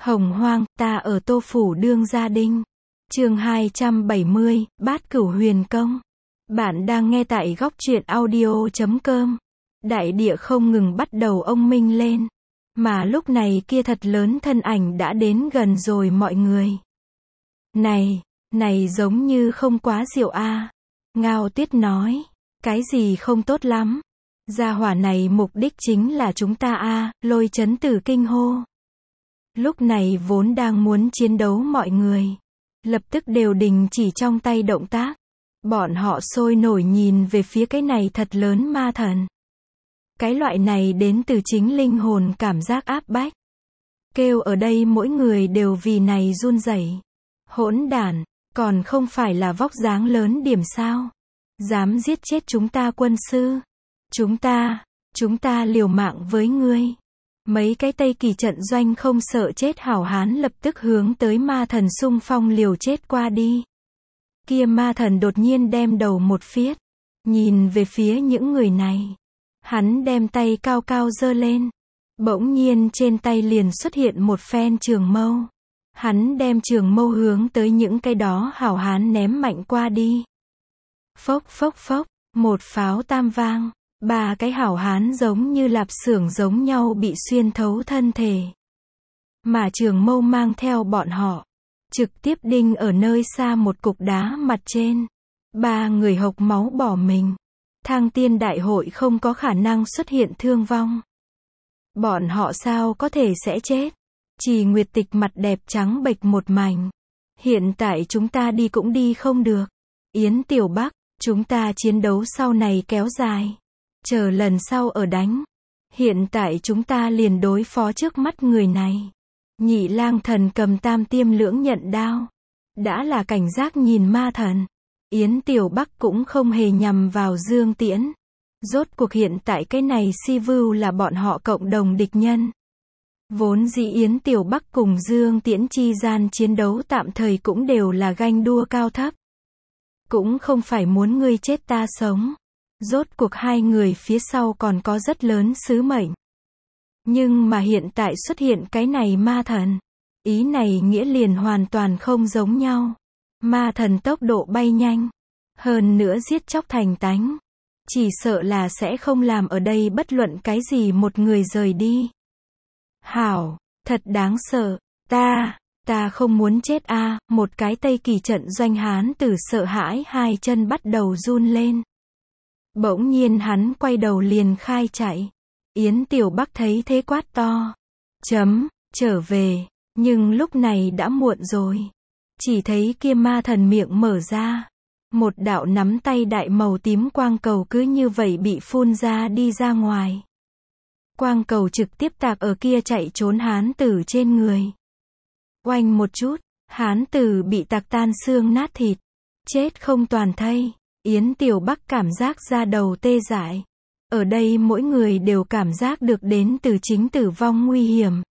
Hồng hoang, ta ở Tô Phủ Đương Gia Đinh. Chương 270, Bát Cửu Huyền Công. Bạn đang nghe tại góc truyện audio.com. Đại địa không ngừng bắt đầu ông minh lên. Mà lúc này kia thật lớn thân ảnh đã đến gần rồi mọi người. Này giống như không quá diệu a. Ngao Tuyết nói. Cái gì không tốt lắm. Gia hỏa này mục đích chính là chúng ta a. Lôi Chấn Tử kinh hô. Lúc này vốn đang muốn chiến đấu mọi người. Lập tức đều đình chỉ trong tay động tác. Bọn họ sôi nổi nhìn về phía cái này thật lớn ma thần. Cái loại này đến từ chính linh hồn cảm giác áp bách. Kêu ở đây mỗi người đều vì này run rẩy. Hỗn đản, còn không phải là vóc dáng lớn điểm sao? Dám giết chết chúng ta quân sư. Chúng ta liều mạng với ngươi. Mấy cái Tây Kỳ trận doanh không sợ chết hảo hán lập tức hướng tới ma thần xung phong liều chết qua đi. Kia ma thần đột nhiên đem đầu một phiết. Nhìn về phía những người này. Hắn đem tay cao cao giơ lên. Bỗng nhiên trên tay liền xuất hiện một phen trường mâu. Hắn đem trường mâu hướng tới những cái đó hảo hán ném mạnh qua đi. Phốc phốc phốc, một pháo tam vang. Ba cái hảo hán giống như lạp xưởng giống nhau bị xuyên thấu thân thể. Mà trường mâu mang theo bọn họ. Trực tiếp đinh ở nơi xa một cục đá mặt trên. Ba người hộc máu bỏ mình. Thăng tiên đại hội không có khả năng xuất hiện thương vong. Bọn họ sao có thể sẽ chết. Chỉ Nguyệt Tịch mặt đẹp trắng bệch một mảnh. Hiện tại chúng ta đi cũng đi không được. Yến Tiểu Bắc, chúng ta chiến đấu sau này kéo dài. Chờ lần sau ở đánh. Hiện tại chúng ta liền đối phó trước mắt người này. Nhị lang thần cầm tam tiêm lưỡng nhận đao. Đã là cảnh giác nhìn ma thần. Yến Tiểu Bắc cũng không hề nhằm vào Dương Tiễn. Rốt cuộc hiện tại cái này Si Vưu là bọn họ cộng đồng địch nhân. Vốn dĩ Yến Tiểu Bắc cùng Dương Tiễn chi gian chiến đấu tạm thời cũng đều là ganh đua cao thấp. Cũng không phải muốn ngươi chết ta sống. Rốt cuộc hai người phía sau còn có rất lớn sứ mệnh. Nhưng mà hiện tại xuất hiện cái này ma thần. Ý này nghĩa liền hoàn toàn không giống nhau. Ma thần tốc độ bay nhanh. Hơn nữa giết chóc thành tánh. Chỉ sợ là sẽ không làm ở đây bất luận cái gì một người rời đi. Hảo, thật đáng sợ. Ta không muốn chết a. Một cái Tây Kỳ trận doanh hán tử sợ hãi hai chân bắt đầu run lên. Bỗng nhiên hắn quay đầu liền khai chạy. Yến Tiểu Bắc thấy thế quát to. Trở về. Nhưng lúc này đã muộn rồi. Chỉ thấy kia ma thần miệng mở ra. Một đạo nắm tay đại màu tím quang cầu cứ như vậy bị phun ra đi ra ngoài. Quang cầu trực tiếp tạc ở kia chạy trốn hán tử trên người. Oanh một chút, hán tử bị tạc tan xương nát thịt. Chết không toàn thây. Yến Tiểu Bắc cảm giác da đầu tê dại. Ở đây mỗi người đều cảm giác được đến từ chính tử vong nguy hiểm.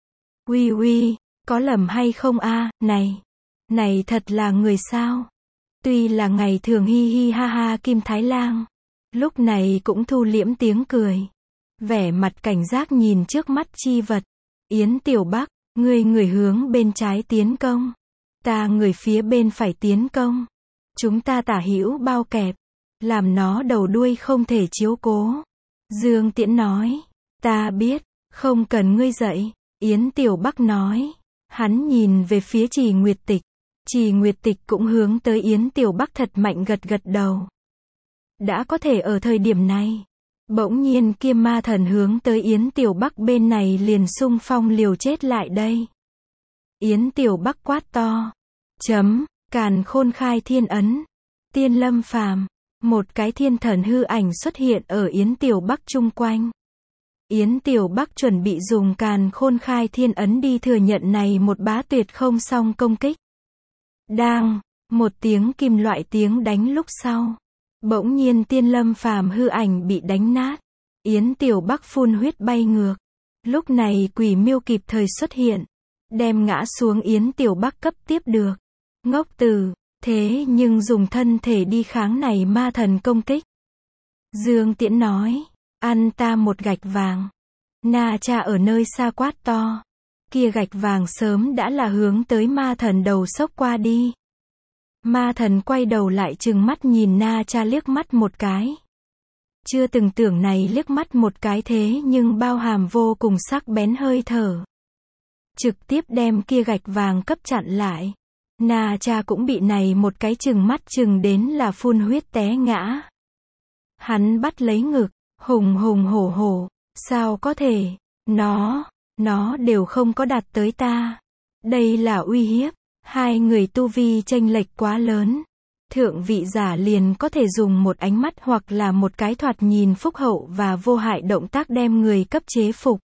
Uy, có lầm hay không a? Này thật là người sao? Tuy là ngày thường hi hi ha ha Kim Thái Lang. Lúc này cũng thu liễm tiếng cười. Vẻ mặt cảnh giác nhìn trước mắt chi vật. Yến Tiểu Bắc, người hướng bên trái tiến công. Ta người phía bên phải tiến công. Chúng ta tả hữu bao kẹp. Làm nó đầu đuôi không thể chiếu cố. Dương Tiễn nói. Ta biết, không cần ngươi dạy. Yến Tiểu Bắc nói. Hắn nhìn về phía Trì Nguyệt Tịch. Trì Nguyệt Tịch cũng hướng tới Yến Tiểu Bắc thật mạnh gật đầu. Đã có thể ở thời điểm này. Bỗng nhiên kia ma thần hướng tới Yến Tiểu Bắc bên này liền xung phong liều chết lại đây. Yến Tiểu Bắc quát to. Càn Khôn khai thiên ấn. Tiên lâm phàm. Một cái thiên thần hư ảnh xuất hiện ở Yến Tiểu Bắc chung quanh. Yến Tiểu Bắc chuẩn bị dùng Càn Khôn khai thiên ấn đi thừa nhận này một bá tuyệt không song công kích. Đang, một tiếng kim loại tiếng đánh lúc sau. Bỗng nhiên tiên lâm phàm hư ảnh bị đánh nát. Yến Tiểu Bắc phun huyết bay ngược. Lúc này Quỷ Miêu kịp thời xuất hiện. Đem ngã xuống Yến Tiểu Bắc cấp tiếp được. Ngốc tử, thế nhưng dùng thân thể đi kháng này ma thần công kích. Dương Tiễn nói. Ăn ta một gạch vàng. Na Cha ở nơi xa quát to. Kia gạch vàng sớm đã là hướng tới ma thần đầu xốc qua đi. Ma thần quay đầu lại trừng mắt nhìn Na Cha liếc mắt một cái. Chưa từng tưởng này liếc mắt một cái thế nhưng bao hàm vô cùng sắc bén hơi thở. Trực tiếp đem kia gạch vàng cấp chặn lại. Na Cha cũng bị này một cái chừng mắt chừng đến là phun huyết té ngã. Hắn bắt lấy ngực, hùng hùng hổ hổ, sao có thể, nó đều không có đạt tới ta. Đây là uy hiếp, hai người tu vi chênh lệch quá lớn. Thượng vị giả liền có thể dùng một ánh mắt hoặc là một cái thoạt nhìn phúc hậu và vô hại động tác đem người cấp chế phục.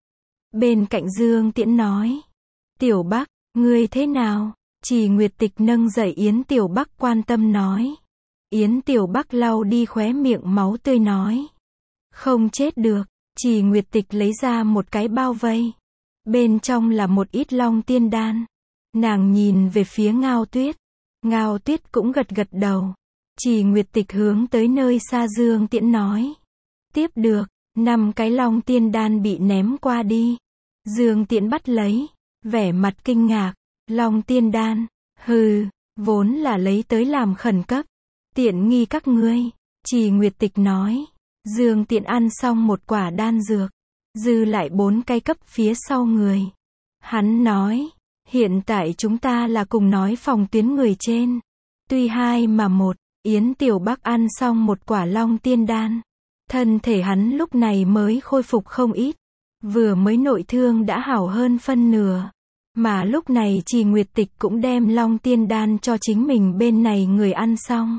Bên cạnh Dương Tiễn nói, Tiểu Bắc, ngươi thế nào? Trì Nguyệt Tịch nâng dậy Yến Tiểu Bắc quan tâm nói. Yến Tiểu Bắc lau đi khóe miệng máu tươi nói. Không chết được. Trì Nguyệt Tịch lấy ra một cái bao vây. Bên trong là một ít long tiên đan. Nàng nhìn về phía Ngao Tuyết. Ngao Tuyết cũng gật gật đầu. Trì Nguyệt Tịch hướng tới nơi xa Dương Tiễn nói. Tiếp được, 5 cái long tiên đan bị ném qua đi. Dương Tiễn bắt lấy, vẻ mặt kinh ngạc. Long tiên đan, hừ, vốn là lấy tới làm khẩn cấp. Tiện nghi các ngươi. Trì Nguyệt Tịch nói. Dương Tiễn ăn xong một quả đan dược. Dư lại 4 cái cấp phía sau người. Hắn nói. Hiện tại chúng ta là cùng nói phòng tuyến người trên. Tuy 2 mà 1. Yến Tiểu Bắc ăn xong một quả long tiên đan. Thân thể hắn lúc này mới khôi phục không ít. Vừa mới nội thương đã hảo hơn phân nửa. Mà lúc này Trì Nguyệt Tịch cũng đem long tiên đan cho chính mình bên này người ăn xong.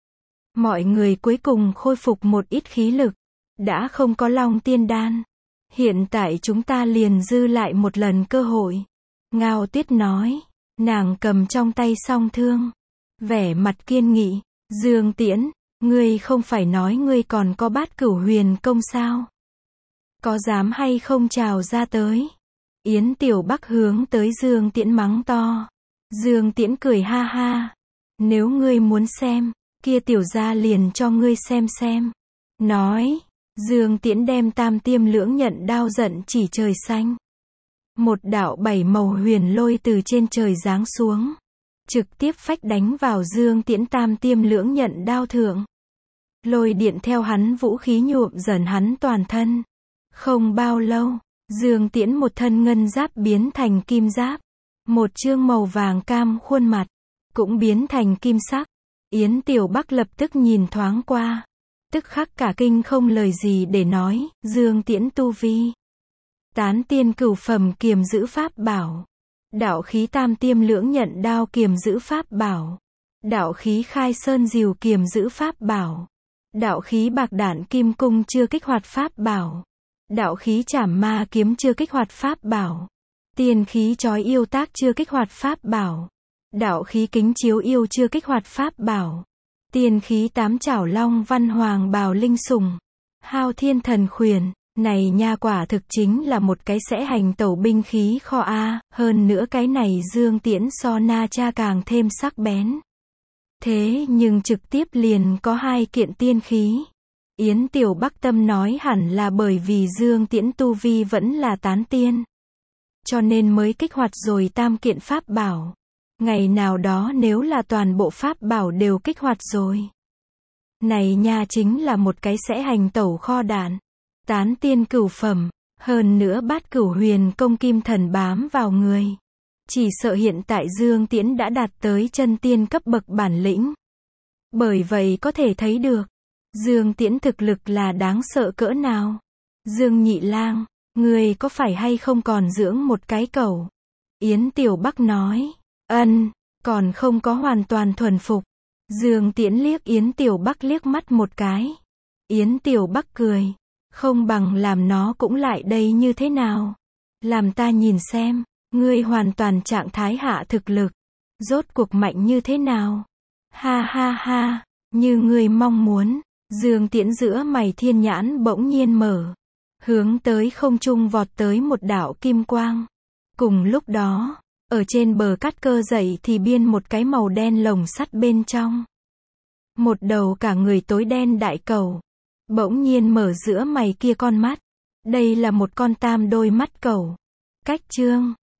Mọi người cuối cùng khôi phục một ít khí lực. Đã không có long tiên đan. Hiện tại chúng ta liền dư lại một lần cơ hội. Ngao Tuyết nói. Nàng cầm trong tay song thương. Vẻ mặt kiên nghị. Dương Tiễn, ngươi không phải nói ngươi còn có Bát Cửu Huyền công sao? Có dám hay không trào ra tới? Yến Tiểu Bắc hướng tới Dương Tiễn mắng to. Dương Tiễn cười ha ha. Nếu ngươi muốn xem, kia tiểu gia liền cho ngươi xem. Nói, Dương Tiễn đem Tam Tiêm Lưỡng Nhận đao giận chỉ trời xanh. Một đạo 7 màu huyền lôi từ trên trời giáng xuống. Trực tiếp phách đánh vào Dương Tiễn Tam Tiêm Lưỡng Nhận đao thượng. Lôi điện theo hắn vũ khí nhuộm dần hắn toàn thân. Không bao lâu, Dương Tiễn một thân ngân giáp biến thành kim giáp. Một trương màu vàng cam khuôn mặt, cũng biến thành kim sắc. Yến Tiểu Bắc lập tức nhìn thoáng qua. Tức khắc cả kinh không lời gì để nói, Dương Tiễn tu vi. Tán tiên cửu phẩm kiềm giữ pháp bảo. Đạo khí Tam Tiêm Lưỡng Nhận đao kiềm giữ pháp bảo. Đạo khí Khai Sơn Diều kiềm giữ pháp bảo. Đạo khí Bạc Đản Kim Cung chưa kích hoạt pháp bảo. Đạo khí Trảm Ma Kiếm chưa kích hoạt pháp bảo. Tiên khí Chói Yêu Tác chưa kích hoạt pháp bảo. Đạo khí Kính Chiếu Yêu chưa kích hoạt pháp bảo. Tiên khí Tám Chảo Long Văn Hoàng Bào Linh Sùng. Hao Thiên Thần Khuyển. Này nha quả thực chính là một cái sẽ hành tẩu binh khí kho A, hơn nữa cái này Dương Tiễn so Na Cha càng thêm sắc bén. Thế nhưng trực tiếp liền có 2 kiện tiên khí. Yến Tiểu Bắc tâm nói hẳn là bởi vì Dương Tiễn tu vi vẫn là tán tiên. Cho nên mới kích hoạt rồi 3 kiện pháp bảo. Ngày nào đó nếu là toàn bộ pháp bảo đều kích hoạt rồi. Này nha chính là một cái sẽ hành tẩu kho đạn. Tán tiên cửu phẩm, hơn nữa Bát Cửu Huyền công kim thần bám vào người. Chỉ sợ hiện tại Dương Tiễn đã đạt tới chân tiên cấp bậc bản lĩnh. Bởi vậy có thể thấy được, Dương Tiễn thực lực là đáng sợ cỡ nào. Dương Nhị Lang, ngươi có phải hay không còn dưỡng một cái cẩu? Yến Tiểu Bắc nói, còn không có hoàn toàn thuần phục. Dương Tiễn liếc Yến Tiểu Bắc liếc mắt một cái. Yến Tiểu Bắc cười. Không bằng làm nó cũng lại đây như thế nào? Làm ta nhìn xem, ngươi hoàn toàn trạng thái hạ thực lực. Rốt cuộc mạnh như thế nào? Ha ha ha, như ngươi mong muốn. Dương Tiễn giữa mày thiên nhãn bỗng nhiên mở. Hướng tới không trung vọt tới một đạo kim quang. Cùng lúc đó, ở trên bờ cát cơ dậy thì biên một cái màu đen lồng sắt bên trong. Một đầu cả người tối đen đại cẩu. Bỗng nhiên mở giữa mày kia con mắt. Đây là một con tam đôi mắt cẩu. Cách chương